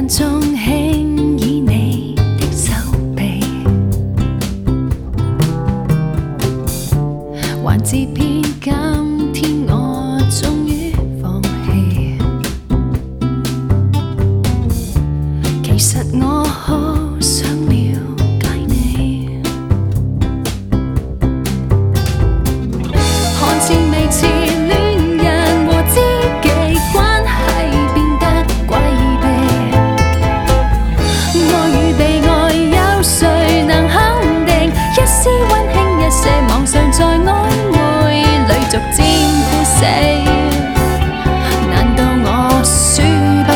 中輕倚你的手臂，還自騙今天我終於放棄。其實我好想了解你，看似未似戀人和知己關係變得詭秘。愛與被愛有誰能肯定？一絲溫馨一些，網上在曖昧裏逐漸枯死。難道我輸不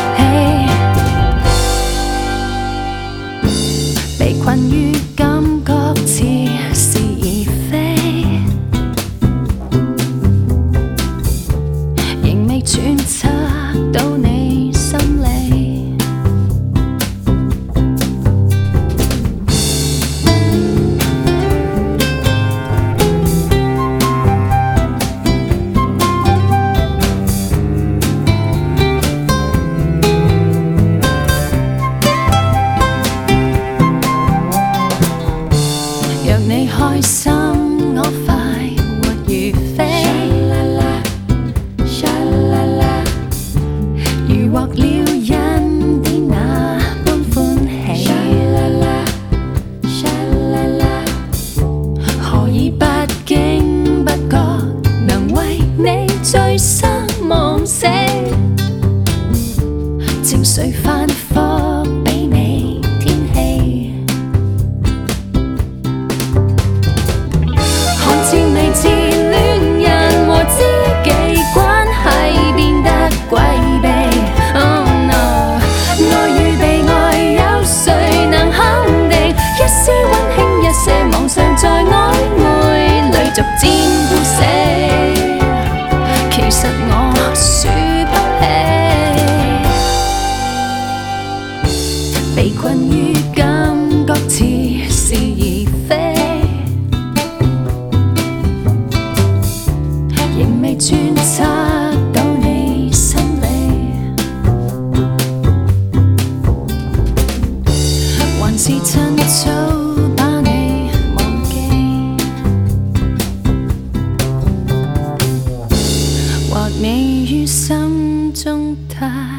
起？被困於感覺似是而非，仍未揣測到你心理。若你開心，我快活如飛。如獲了恩典那般歡喜，何以不經不覺能為你醉生夢死？情緒反覆比你天氣，看似未似戀人和知己關係變得詭秘。Oh no， 愛與被愛有誰能肯定？一絲溫馨一些，網上在曖昧裏逐漸枯死。其實我輸不起，被困於感覺似是而非，仍未揣測到你心理，還是趁早把你忘記，或未於心中太